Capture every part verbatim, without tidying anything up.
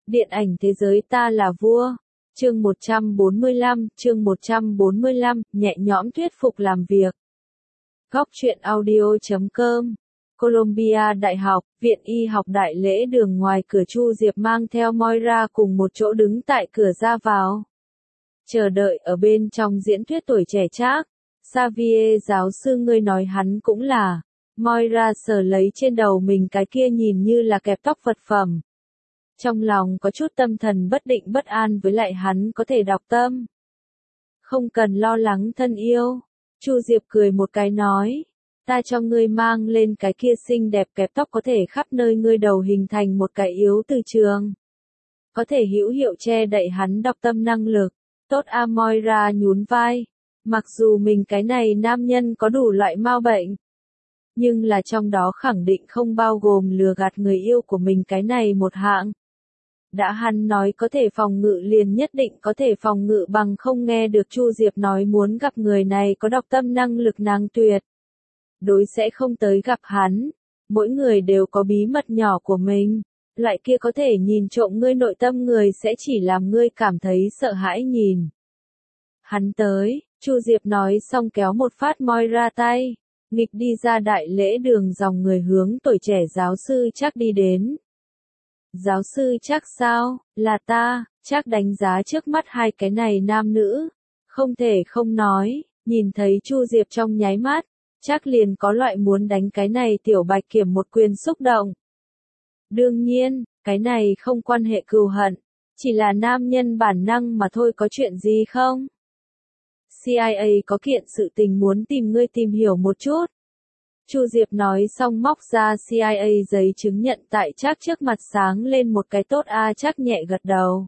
Điện ảnh thế giới ta là vua. Chương một trăm bốn mươi lăm, chương một trăm bốn mươi lăm, nhẹ nhõm thuyết phục làm việc. Góc truyện audio chấm com. Columbia Đại học, Viện Y học Đại Lễ Đường. Ngoài cửa, Chu Diệp mang theo Moira cùng một chỗ đứng tại cửa ra vào. Chờ đợi ở bên trong diễn thuyết tuổi trẻ trác. Xavier giáo sư, ngươi nói hắn cũng là. Moira sờ lấy trên đầu mình cái kia nhìn như là kẹp tóc vật phẩm. Trong lòng có chút tâm thần bất định bất an, với lại hắn có thể đọc tâm. Không cần lo lắng thân yêu. Chu Diệp cười một cái nói. Ta cho ngươi mang lên cái kia xinh đẹp kẹp tóc có thể khắp nơi ngươi đầu hình thành một cái yếu từ trường. Có thể hữu hiệu che đậy hắn đọc tâm năng lực. Tốt a. Moira nhún vai. Mặc dù mình cái này nam nhân có đủ loại mau bệnh. Nhưng là trong đó khẳng định không bao gồm lừa gạt người yêu của mình cái này một hạng. Đã hắn nói có thể phòng ngự liền nhất định có thể phòng ngự, bằng không nghe được Chu Diệp nói muốn gặp người này có đọc tâm năng lực nàng tuyệt. Đối sẽ không tới gặp hắn. Mỗi người đều có bí mật nhỏ của mình. Loại kia có thể nhìn trộm ngươi nội tâm người sẽ chỉ làm ngươi cảm thấy sợ hãi nhìn. Hắn tới, Chu Diệp nói xong kéo một phát Moira tay. Nghịch đi ra Đại Lễ Đường, dòng người hướng tuổi trẻ giáo sư Trác đi đến. Giáo sư Trác sao, là ta. Trác đánh giá trước mắt hai cái này nam nữ. Không thể không nói, nhìn thấy Chu Diệp trong nháy mắt, Trác liền có loại muốn đánh cái này tiểu bạch kiểm một quyền xúc động. Đương nhiên, cái này không quan hệ cừu hận, chỉ là nam nhân bản năng mà thôi. Có chuyện gì không? xê i a có kiện sự tình muốn tìm ngươi tìm hiểu một chút. Chu Diệp nói xong móc ra xê i a giấy chứng nhận tại Trác trước mặt, sáng lên một cái tốt a. Trác nhẹ gật đầu.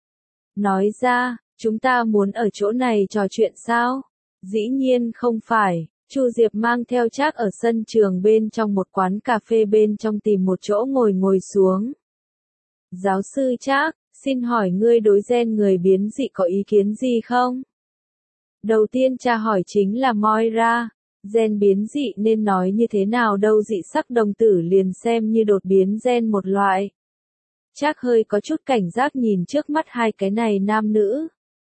Nói ra, chúng ta muốn ở chỗ này trò chuyện sao? Dĩ nhiên không phải. Chu Diệp mang theo Trác ở sân trường bên trong một quán cà phê bên trong tìm một chỗ ngồi ngồi xuống. Giáo sư Trác, xin hỏi ngươi đối gen người biến dị có ý kiến gì không? Đầu tiên tra hỏi chính là Moira. Gen biến dị nên nói như thế nào đâu, dị sắc đồng tử liền xem như đột biến gen một loại. Trác hơi có chút cảnh giác nhìn trước mắt hai cái này nam nữ.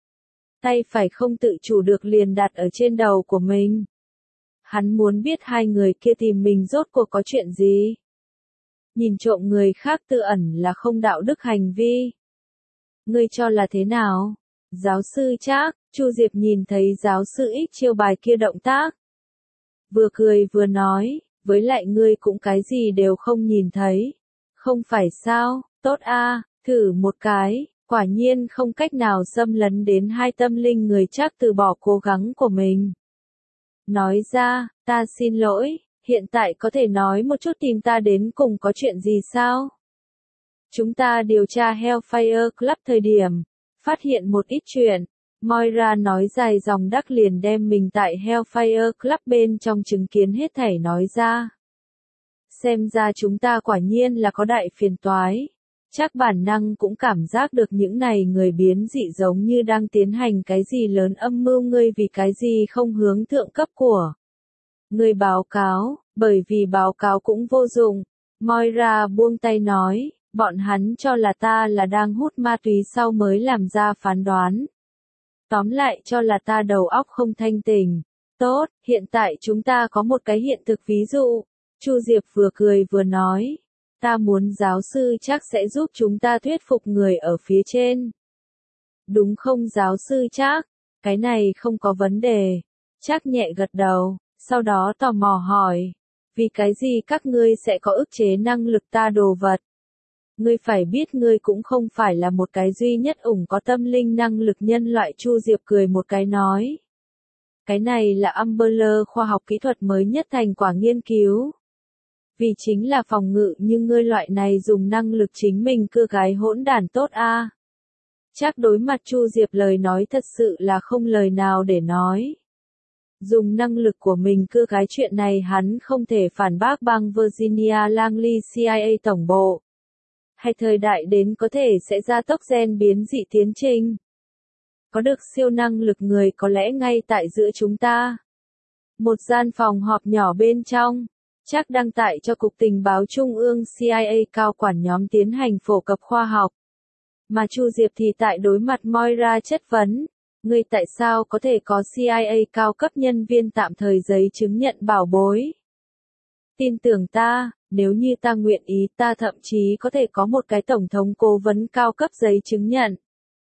Tay phải không tự chủ được liền đặt ở trên đầu của mình. Hắn muốn biết hai người kia tìm mình rốt cuộc có chuyện gì. Nhìn trộm người khác tư ẩn là không đạo đức hành vi. Ngươi cho là thế nào? Giáo sư Trác. Chu Diệp nhìn thấy giáo sư X chiêu bài kia động tác. Vừa cười vừa nói, với lại ngươi cũng cái gì đều không nhìn thấy. Không phải sao, tốt a, thử một cái. Quả nhiên không cách nào xâm lấn đến hai tâm linh người. Trác từ bỏ cố gắng của mình. Nói ra, ta xin lỗi, hiện tại có thể nói một chút tìm ta đến cùng có chuyện gì sao? Chúng ta điều tra Hellfire Club thời điểm, phát hiện một ít chuyện. Moira nói dài dòng đắc liền đem mình tại Hellfire Club bên trong chứng kiến hết thảy nói ra. Xem ra chúng ta quả nhiên là có đại phiền toái. Chắc bản năng cũng cảm giác được những này người biến dị giống như đang tiến hành cái gì lớn âm mưu. Ngươi vì cái gì không hướng thượng cấp của ngươi báo cáo, bởi vì báo cáo cũng vô dụng. Moira buông tay nói, bọn hắn cho là ta là đang hút ma túy sau mới làm ra phán đoán. Tóm lại cho là ta đầu óc không thanh tỉnh. Tốt, hiện tại chúng ta có một cái hiện thực ví dụ. Chu Diệp vừa cười vừa nói. Ta muốn giáo sư Trác sẽ giúp chúng ta thuyết phục người ở phía trên. Đúng không giáo sư Trác? Cái này không có vấn đề. Trác nhẹ gật đầu, sau đó tò mò hỏi. Vì cái gì các ngươi sẽ có ức chế năng lực ta đồ vật? Ngươi phải biết ngươi cũng không phải là một cái duy nhất ủng có tâm linh năng lực nhân loại. Chu Diệp cười một cái nói. Cái này là Umbrella khoa học kỹ thuật mới nhất thành quả nghiên cứu. Vì chính là phòng ngự, nhưng ngươi loại này dùng năng lực chính mình cưa gái hỗn đản tốt a. Trác đối mặt Chu Diệp lời nói thật sự là không lời nào để nói. Dùng năng lực của mình cưa gái chuyện này hắn không thể phản bác. Bang Virginia Langley xê i a tổng bộ. Hay thời đại đến có thể sẽ gia tốc gen biến dị tiến trình. Có được siêu năng lực người có lẽ ngay tại giữa chúng ta. Một gian phòng họp nhỏ bên trong. Trác đăng tại cho Cục Tình báo Trung ương xê i a cao quản nhóm tiến hành phổ cập khoa học. Mà Chu Diệp thì tại đối mặt Moira chất vấn, ngươi tại sao có thể có C I A cao cấp nhân viên tạm thời giấy chứng nhận bảo bối? Tin tưởng ta, nếu như ta nguyện ý ta thậm chí có thể có một cái tổng thống cố vấn cao cấp giấy chứng nhận.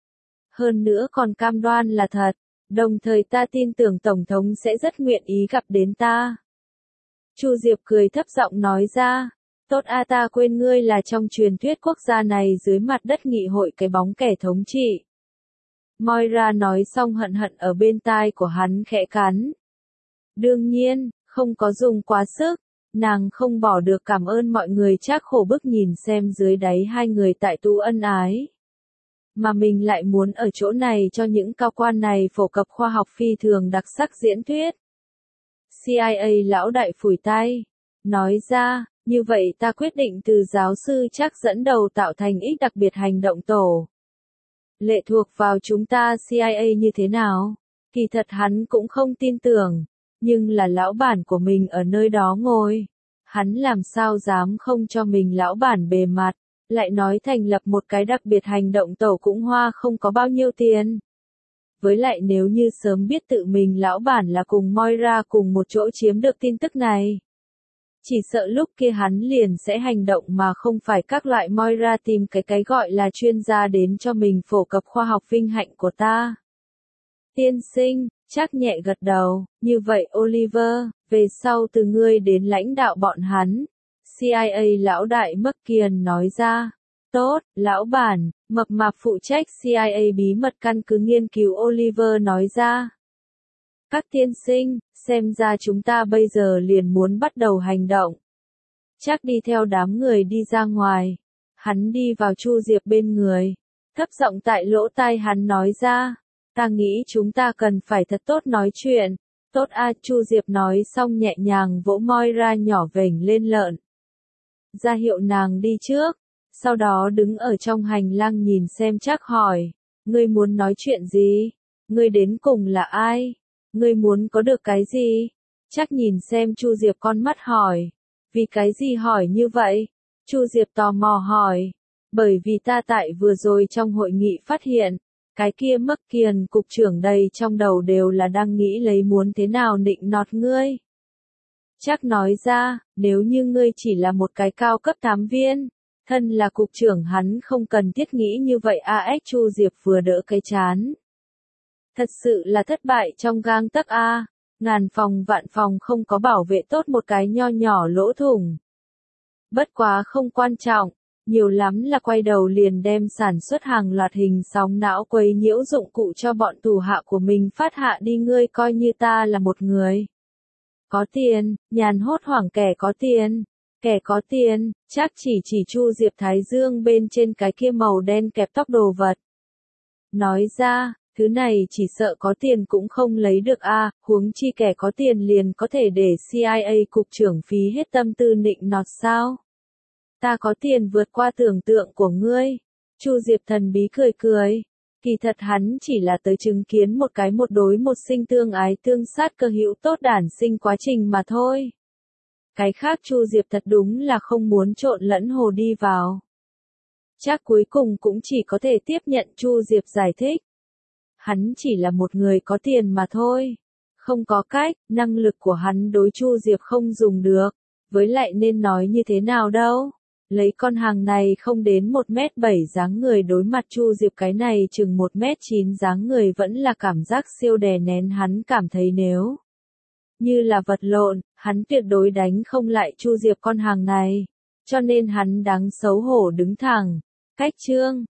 Hơn nữa còn cam đoan là thật, đồng thời ta tin tưởng tổng thống sẽ rất nguyện ý gặp đến ta. Chu Diệp cười thấp giọng nói ra, tốt a ta quên ngươi là trong truyền thuyết quốc gia này dưới mặt đất nghị hội cái bóng kẻ thống trị. Moira nói xong hận hận ở bên tai của hắn khẽ cắn. Đương nhiên, không có dùng quá sức, nàng không bỏ được cảm ơn mọi người chắc khổ bức nhìn xem dưới đáy hai người tại tu ân ái. Mà mình lại muốn ở chỗ này cho những cao quan này phổ cập khoa học phi thường đặc sắc diễn thuyết. C I A lão đại phủi tay, nói ra, như vậy ta quyết định từ giáo sư chắc dẫn đầu tạo thành ít đặc biệt hành động tổ. Lệ thuộc vào chúng ta C I A như thế nào? Kỳ thật hắn cũng không tin tưởng, nhưng là lão bản của mình ở nơi đó ngồi. Hắn làm sao dám không cho mình lão bản bề mặt, lại nói thành lập một cái đặc biệt hành động tổ cũng hoa không có bao nhiêu tiền. Với lại nếu như sớm biết tự mình lão bản là cùng Moira cùng một chỗ chiếm được tin tức này. Chỉ sợ lúc kia hắn liền sẽ hành động mà không phải các loại Moira tìm cái cái gọi là chuyên gia đến cho mình phổ cập khoa học vinh hạnh của ta. Tiên sinh, chắc nhẹ gật đầu, như vậy Oliver, về sau từ ngươi đến lãnh đạo bọn hắn. C I A lão đại McKeon nói ra. Tốt, lão bản, mập mạp phụ trách C I A bí mật căn cứ nghiên cứu Oliver nói ra. Các tiên sinh, xem ra chúng ta bây giờ liền muốn bắt đầu hành động. Chắc đi theo đám người đi ra ngoài. Hắn đi vào Chu Diệp bên người. Thấp giọng tại lỗ tai hắn nói ra. Ta nghĩ chúng ta cần phải thật tốt nói chuyện. Tốt a Chu Diệp nói xong nhẹ nhàng vỗ Moira nhỏ vểnh lên lợn. Ra hiệu nàng đi trước. Sau đó đứng ở trong hành lang nhìn xem chắc hỏi. Ngươi muốn nói chuyện gì? Ngươi đến cùng là ai? Ngươi muốn có được cái gì? Chắc nhìn xem Chu Diệp con mắt hỏi. Vì cái gì hỏi như vậy? Chu Diệp tò mò hỏi. Bởi vì ta tại vừa rồi trong hội nghị phát hiện. Cái kia McKeon cục trưởng đầy trong đầu đều là đang nghĩ lấy muốn thế nào nịnh nọt ngươi. Chắc nói ra, nếu như ngươi chỉ là một cái cao cấp thám viên, thân là cục trưởng hắn không cần thiết nghĩ như vậy a x Chu Diệp vừa đỡ cái chán. Thật sự là thất bại trong gang tấc a, ngàn phòng vạn phòng không có bảo vệ tốt một cái nho nhỏ lỗ thủng. Bất quá không quan trọng. Nhiều lắm là quay đầu liền đem sản xuất hàng loạt hình sóng não quấy nhiễu dụng cụ cho bọn thủ hạ của mình phát hạ đi ngươi coi như ta là một người. Có tiền, nhàn hốt hoảng kẻ có tiền. Kẻ có tiền, chắc chỉ chỉ Chu Diệp Thái Dương bên trên cái kia màu đen kẹp tóc đồ vật. Nói ra, thứ này chỉ sợ có tiền cũng không lấy được a, huống chi kẻ có tiền liền có thể để C I A cục trưởng phí hết tâm tư nịnh nọt sao. Ta có tiền vượt qua tưởng tượng của ngươi. Chu Diệp thần bí cười cười. Kỳ thật hắn chỉ là tới chứng kiến một cái một đối một sinh tương ái tương sát cơ hữu tốt đản sinh quá trình mà thôi. Cái khác Chu Diệp thật đúng là không muốn trộn lẫn hồ đi vào. Chắc cuối cùng cũng chỉ có thể tiếp nhận Chu Diệp giải thích. Hắn chỉ là một người có tiền mà thôi. Không có cách, năng lực của hắn đối Chu Diệp không dùng được. Với lại nên nói như thế nào đâu. Lấy con hàng này không đến một mét bảy dáng người đối mặt Chu Diệp cái này chừng một mét chín dáng người vẫn là cảm giác siêu đè nén hắn cảm thấy nếu như là vật lộn, hắn tuyệt đối đánh không lại Chu Diệp con hàng này. Cho nên hắn đáng xấu hổ đứng thẳng. Cách chương